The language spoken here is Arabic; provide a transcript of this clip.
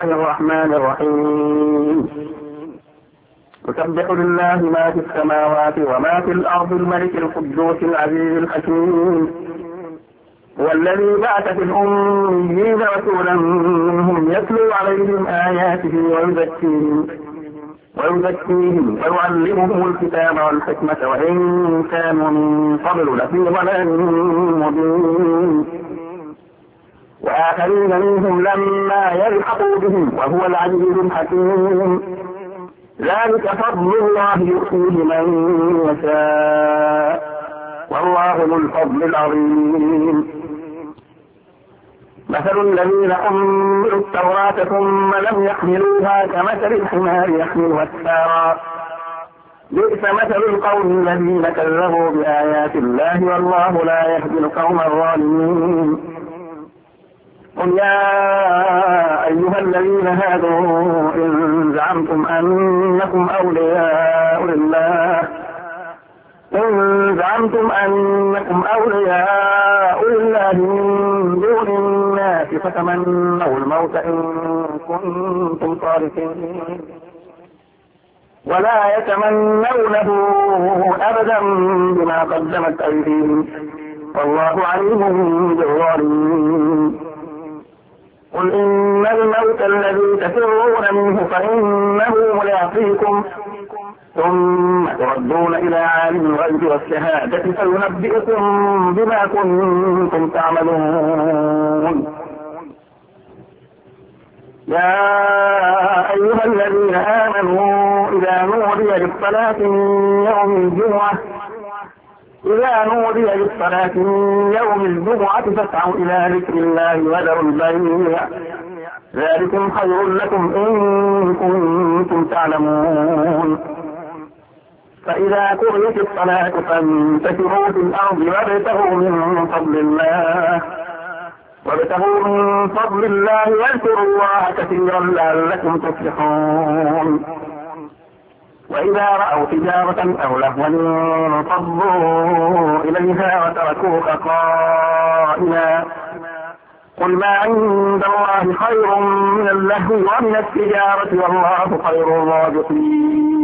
الرحمن الرحيم. يسبح لله ما في السماوات وما في الأرض الملك القدوس العزيز الحكيم. هو الذي بعث في الأميين رسولا منهم يتلو عليهم آياته ويزكيهم ويعلمهم الكتاب والحكمة وإن كانوا من قبل لفي ضلال مبين. وآخرين منهم لما يلحقوا بهم وهو العزيز الحكيم. ذلك فضل الله يؤتيه من يشاء والله ذو الفضل العظيم. مثل الذين حملوا التوراة ثم لم يحملوها كمثل الحمار يحمل أسفارا بئس مثل القوم الذين كذبوا بآيات الله والله لا يهدي القوم الظالمين. قل يا أيها الذين هادوا إن زعمتم أنكم أولياء لله من دون الناس فتمنوا الموت إن كنتم صادقين ولا يتمنونه أبدا بما قدمت أيديهم والله عليم بالظالمين. قل إن الموت الذي تفرون منه فإنه ملاقيكم ثم تردون إلى عالم الغيب والشهادة فينبئكم بما كنتم تعملون. يا أيها الذين آمنوا إذا نودي للصلاة من يوم الجمعة فاسعوا إلى ذكر الله وذروا البيع ذلكم خير لكم إن كنتم تعلمون. فإذا قضيت الصلاة فانتشروا في الأرض وابتغوا من فضل الله واذكروا الله كثيرا لعلكم تفلحون. وإذا رأوا تجارة أو لهوا انفضوا إليها وتركوك قائما قل ما عند الله خير من اللهو ومن التجارة والله خير الرازقين.